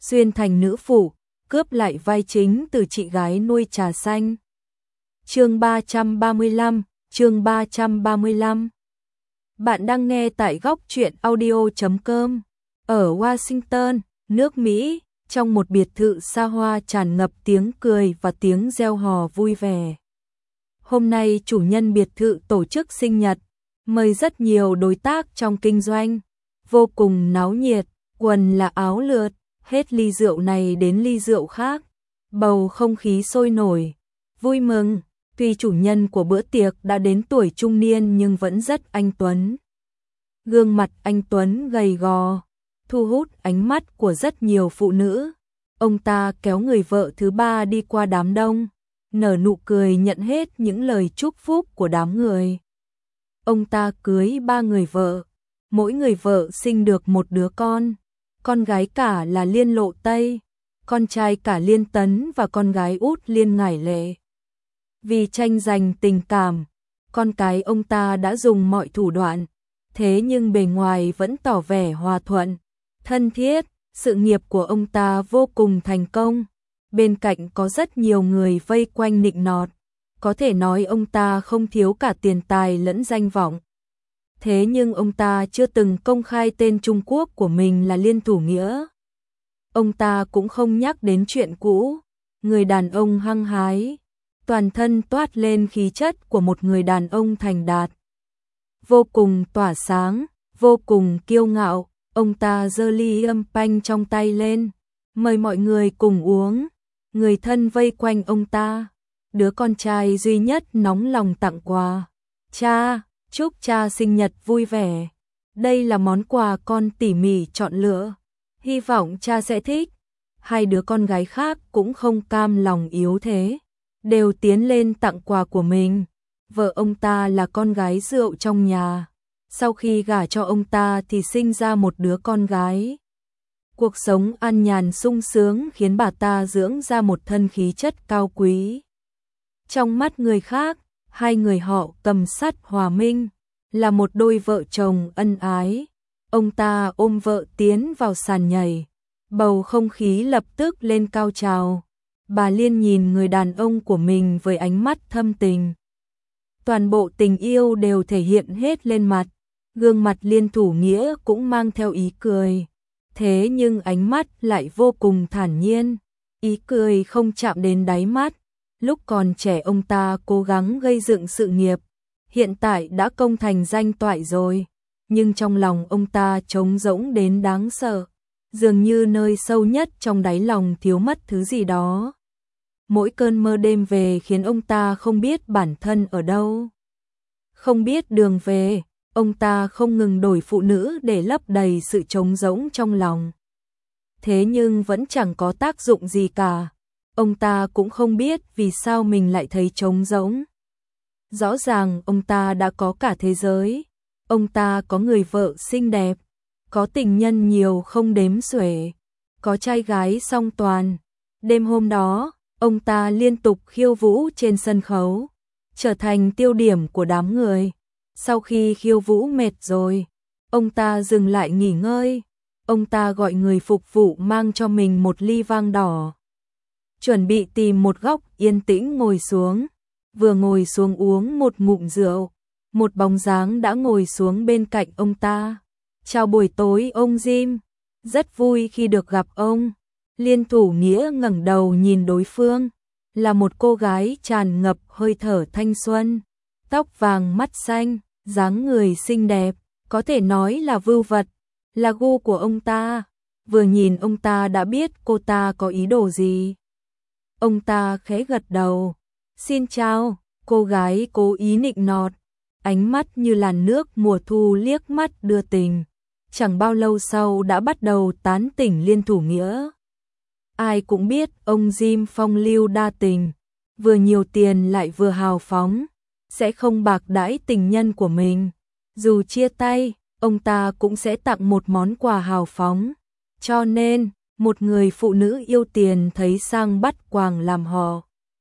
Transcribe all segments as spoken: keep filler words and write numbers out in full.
xuyên thành nữ phụ, cướp lại vai chính từ chị gái nuôi trà xanh. Chương ba trăm ba mươi lăm, chương ba trăm ba mươi lăm. Bạn đang nghe tại góc truyện audio chấm com. Ở Washington, nước Mỹ, trong một biệt thự xa hoa tràn ngập tiếng cười và tiếng reo hò vui vẻ. Hôm nay chủ nhân biệt thự tổ chức sinh nhật, mời rất nhiều đối tác trong kinh doanh, vô cùng náo nhiệt, quần là áo lượt, hết ly rượu này đến ly rượu khác, bầu không khí sôi nổi, vui mừng. Tuy chủ nhân của bữa tiệc đã đến tuổi trung niên nhưng vẫn rất anh tuấn. Gương mặt anh tuấn gầy gò, thu hút ánh mắt của rất nhiều phụ nữ. Ông ta kéo người vợ thứ ba đi qua đám đông, nở nụ cười nhận hết những lời chúc phúc của đám người. Ông ta cưới ba người vợ, mỗi người vợ sinh được một đứa con, con gái cả là Liên Lộ Tây, con trai cả Liên Tấn và con gái út Liên Ngải Lệ. Vì tranh giành tình cảm, con cái ông ta đã dùng mọi thủ đoạn, thế nhưng bề ngoài vẫn tỏ vẻ hòa thuận, thân thiết, sự nghiệp của ông ta vô cùng thành công. Bên cạnh có rất nhiều người vây quanh nịnh nọt, có thể nói ông ta không thiếu cả tiền tài lẫn danh vọng. Thế nhưng ông ta chưa từng công khai tên Trung Quốc của mình là Liên Thủ Nghĩa. Ông ta cũng không nhắc đến chuyện cũ, người đàn ông hăng hái, toàn thân toát lên khí chất của một người đàn ông thành đạt. Vô cùng tỏa sáng, vô cùng kiêu ngạo, ông ta giơ ly âm panh trong tay lên, mời mọi người cùng uống. Người thân vây quanh ông ta, đứa con trai duy nhất nóng lòng tặng quà. Cha, chúc cha sinh nhật vui vẻ. Đây là món quà con tỉ mỉ chọn lựa, hy vọng cha sẽ thích. Hai đứa con gái khác cũng không cam lòng yếu thế, đều tiến lên tặng quà của mình. Vợ ông ta là con gái rượu trong nhà, sau khi gả cho ông ta thì sinh ra một đứa con gái. Cuộc sống an nhàn sung sướng khiến bà ta dưỡng ra một thân khí chất cao quý. Trong mắt người khác, hai người họ Cầm Sắt Hòa Minh, là một đôi vợ chồng ân ái. Ông ta ôm vợ tiến vào sàn nhảy, bầu không khí lập tức lên cao trào. Bà Liên nhìn người đàn ông của mình với ánh mắt thâm tình. Toàn bộ tình yêu đều thể hiện hết lên mặt, gương mặt Liên Thủ Nghĩa cũng mang theo ý cười. Thế nhưng ánh mắt lại vô cùng thản nhiên, ý cười không chạm đến đáy mắt. Lúc còn trẻ ông ta cố gắng gây dựng sự nghiệp, hiện tại đã công thành danh toại rồi, nhưng trong lòng ông ta trống rỗng đến đáng sợ, dường như nơi sâu nhất trong đáy lòng thiếu mất thứ gì đó. Mỗi cơn mơ đêm về khiến ông ta không biết bản thân ở đâu, không biết đường về. Ông ta không ngừng đổi phụ nữ để lấp đầy sự trống rỗng trong lòng. Thế nhưng vẫn chẳng có tác dụng gì cả. Ông ta cũng không biết vì sao mình lại thấy trống rỗng. Rõ ràng ông ta đã có cả thế giới. Ông ta có người vợ xinh đẹp, có tình nhân nhiều không đếm xuể, có trai gái song toàn. Đêm hôm đó, ông ta liên tục khiêu vũ trên sân khấu, trở thành tiêu điểm của đám người. Sau khi khiêu vũ mệt rồi, ông ta dừng lại nghỉ ngơi. Ông ta gọi người phục vụ mang cho mình một ly vang đỏ, chuẩn bị tìm một góc yên tĩnh ngồi xuống. Vừa ngồi xuống uống một ngụm rượu, một bóng dáng đã ngồi xuống bên cạnh ông ta. Chào buổi tối ông Jim, rất vui khi được gặp ông. Liên Thủ Nghĩa ngẩng đầu nhìn đối phương, là một cô gái tràn ngập hơi thở thanh xuân, tóc vàng mắt xanh, dáng người xinh đẹp, có thể nói là vưu vật, là gu của ông ta. Vừa nhìn ông ta đã biết cô ta có ý đồ gì. Ông ta khẽ gật đầu. Xin chào, cô gái cố ý nịnh nọt, ánh mắt như làn nước mùa thu liếc mắt đưa tình. Chẳng bao lâu sau đã bắt đầu tán tỉnh Liên Thủ Nghĩa. Ai cũng biết ông Jim phong lưu đa tình, vừa nhiều tiền lại vừa hào phóng, sẽ không bạc đãi tình nhân của mình. Dù chia tay, ông ta cũng sẽ tặng một món quà hào phóng. Cho nên, một người phụ nữ yêu tiền thấy sang bắt quàng làm họ,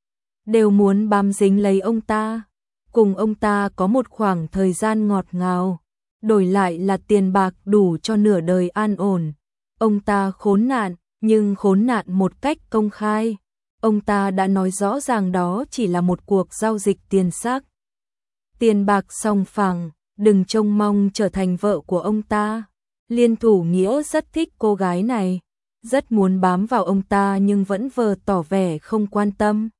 đều muốn bám dính lấy ông ta, cùng ông ta có một khoảng thời gian ngọt ngào, đổi lại là tiền bạc đủ cho nửa đời an ổn. Ông ta khốn nạn, nhưng khốn nạn một cách công khai. Ông ta đã nói rõ ràng đó chỉ là một cuộc giao dịch tiền xác. Tiền bạc sòng phẳng, đừng trông mong trở thành vợ của ông ta. Liên Thủ Nghĩa rất thích cô gái này, rất muốn bám vào ông ta nhưng vẫn vờ tỏ vẻ không quan tâm.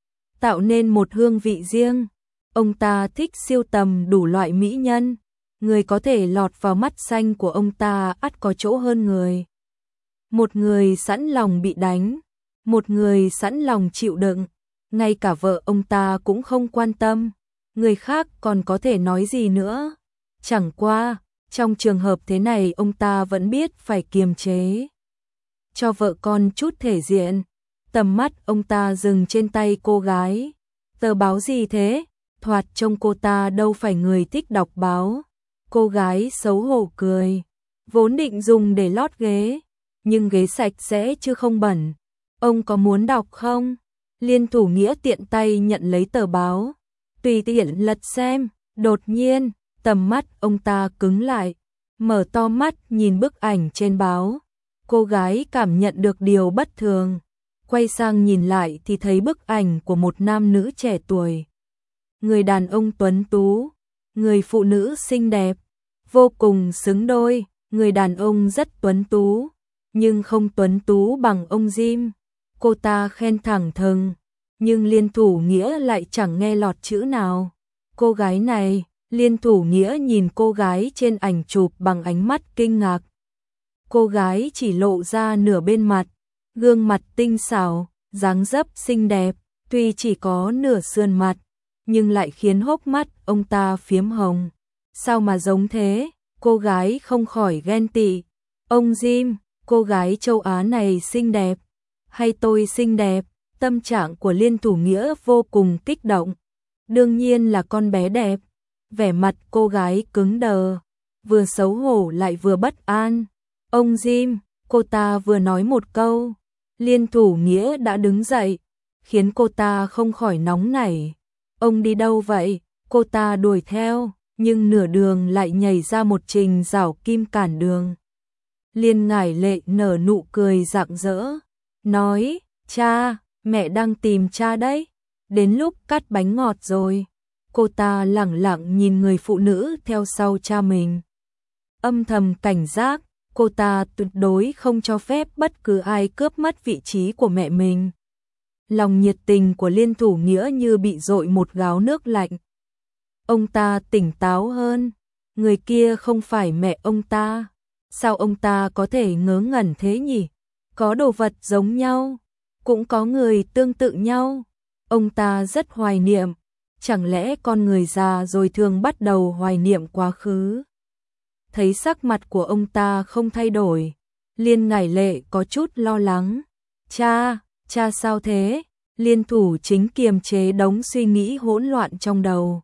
Tạo nên một hương vị riêng, ông ta thích sưu tầm đủ loại mỹ nhân, người có thể lọt vào mắt xanh của ông ta ắt có chỗ hơn người. Một người sẵn lòng bị đánh, một người sẵn lòng chịu đựng, ngay cả vợ ông ta cũng không quan tâm, người khác còn có thể nói gì nữa. Chẳng qua, trong trường hợp thế này ông ta vẫn biết phải kiềm chế, cho vợ con chút thể diện. Tầm mắt ông ta dừng trên tay cô gái. Tờ báo gì thế? Thoạt trông cô ta đâu phải người thích đọc báo. Cô gái xấu hổ cười, vốn định dùng để lót ghế, nhưng ghế sạch sẽ chứ không bẩn. Ông có muốn đọc không? Liên Thủ Nghĩa tiện tay nhận lấy tờ báo, tùy tiện lật xem. Đột nhiên, tầm mắt ông ta cứng lại, mở to mắt nhìn bức ảnh trên báo. Cô gái cảm nhận được điều bất thường, quay sang nhìn lại thì thấy bức ảnh của một nam nữ trẻ tuổi. Người đàn ông tuấn tú, người phụ nữ xinh đẹp, vô cùng xứng đôi. Người đàn ông rất tuấn tú, nhưng không tuấn tú bằng ông Jim. Cô ta khen thẳng thừng, nhưng Liên Thủ Nghĩa lại chẳng nghe lọt chữ nào. Cô gái này, Liên Thủ Nghĩa nhìn cô gái trên ảnh chụp bằng ánh mắt kinh ngạc. Cô gái chỉ lộ ra nửa bên mặt, gương mặt tinh xảo, dáng dấp xinh đẹp, tuy chỉ có nửa sườn mặt, nhưng lại khiến hốc mắt ông ta phiếm hồng. Sao mà giống thế? Cô gái không khỏi ghen tị. Ông Jim, cô gái châu Á này xinh đẹp, hay tôi xinh đẹp? Tâm trạng của Liên Thủ Nghĩa vô cùng kích động. Đương nhiên là con bé đẹp. Vẻ mặt cô gái cứng đờ, vừa xấu hổ lại vừa bất an. Ông Jim, cô ta vừa nói một câu, Liên Thủ Nghĩa đã đứng dậy, khiến cô ta không khỏi nóng nảy. Ông đi đâu vậy? Cô ta đuổi theo, nhưng nửa đường lại nhảy ra một Trình Giảo Kim cản đường. Liên Ngải Lệ nở nụ cười rạng rỡ, nói, cha, mẹ đang tìm cha đấy, đến lúc cắt bánh ngọt rồi. Cô ta lẳng lặng nhìn người phụ nữ theo sau cha mình, âm thầm cảnh giác, cô ta tuyệt đối không cho phép bất cứ ai cướp mất vị trí của mẹ mình. Lòng nhiệt tình của Liên Thủ Nghĩa như bị dội một gáo nước lạnh. Ông ta tỉnh táo hơn, người kia không phải mẹ ông ta. Sao ông ta có thể ngớ ngẩn thế nhỉ? Có đồ vật giống nhau, cũng có người tương tự nhau. Ông ta rất hoài niệm, chẳng lẽ con người già rồi thường bắt đầu hoài niệm quá khứ? Thấy sắc mặt của ông ta không thay đổi, Liên Ngải Lệ có chút lo lắng. Cha, cha sao thế? Liên Thủ Chính kiềm chế đống suy nghĩ hỗn loạn trong đầu,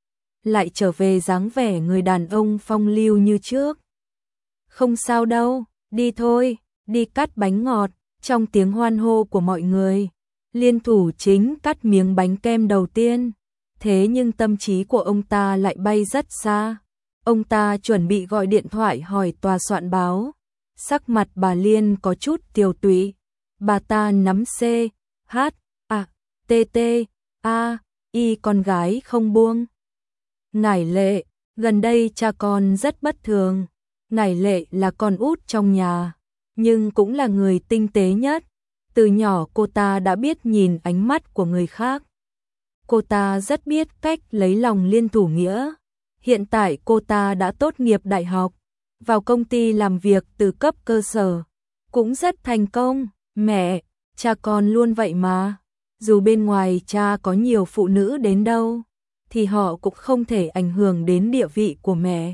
lại trở về dáng vẻ người đàn ông phong lưu như trước. Không sao đâu, đi thôi, đi cắt bánh ngọt. Trong tiếng hoan hô của mọi người, Liên Thủ Chính cắt miếng bánh kem đầu tiên. Thế nhưng tâm trí của ông ta lại bay rất xa. Ông ta chuẩn bị gọi điện thoại hỏi tòa soạn báo. Sắc mặt bà Liên có chút tiều tụy. Bà ta nắm C, H, A, T, T, A, Y con gái không buông. Ngải Lệ, gần đây cha con rất bất thường. Ngải Lệ là con út trong nhà, nhưng cũng là người tinh tế nhất. Từ nhỏ cô ta đã biết nhìn ánh mắt của người khác. Cô ta rất biết cách lấy lòng Liên Thủ Nghĩa. Hiện tại cô ta đã tốt nghiệp đại học, vào công ty làm việc từ cấp cơ sở, cũng rất thành công. Mẹ, cha con luôn vậy mà. Dù bên ngoài cha có nhiều phụ nữ đến đâu, thì họ cũng không thể ảnh hưởng đến địa vị của mẹ.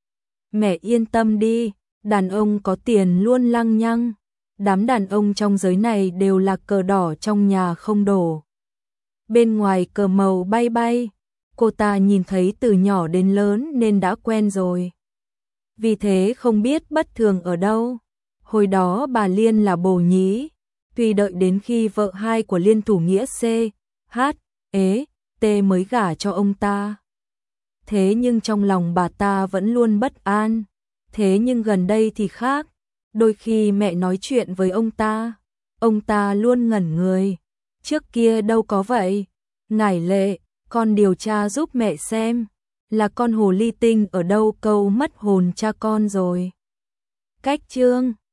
Mẹ yên tâm đi, đàn ông có tiền luôn lăng nhăng. Đám đàn ông trong giới này đều là cờ đỏ trong nhà không đổ. Bên ngoài cờ màu bay bay, cô ta nhìn thấy từ nhỏ đến lớn nên đã quen rồi. Vì thế không biết bất thường ở đâu. Hồi đó bà Liên là bồ nhí, tuy đợi đến khi vợ hai của Liên Thủ Nghĩa C, H, E, T mới gả cho ông ta. Thế nhưng trong lòng bà ta vẫn luôn bất an. Thế nhưng gần đây thì khác. Đôi khi mẹ nói chuyện với ông ta, ông ta luôn ngẩn người. Trước kia đâu có vậy. Ngải Lệ, con điều tra giúp mẹ xem, là con hồ ly tinh ở đâu câu mất hồn cha con rồi. Cách chương